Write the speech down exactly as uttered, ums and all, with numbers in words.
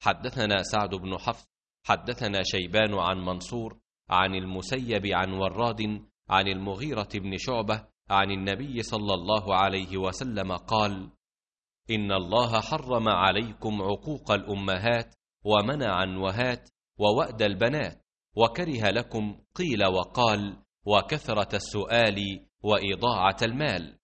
حدثنا سعد بن حفص حدثنا شيبان عن منصور عن المسيب عن وراد عن المغيرة بن شعبة عن النبي صلى الله عليه وسلم قال: إن الله حرم عليكم عقوق الأمهات ومنع النوهات ووأد البنات، وكره لكم قيل وقال وكثرة السؤال وإضاعة المال.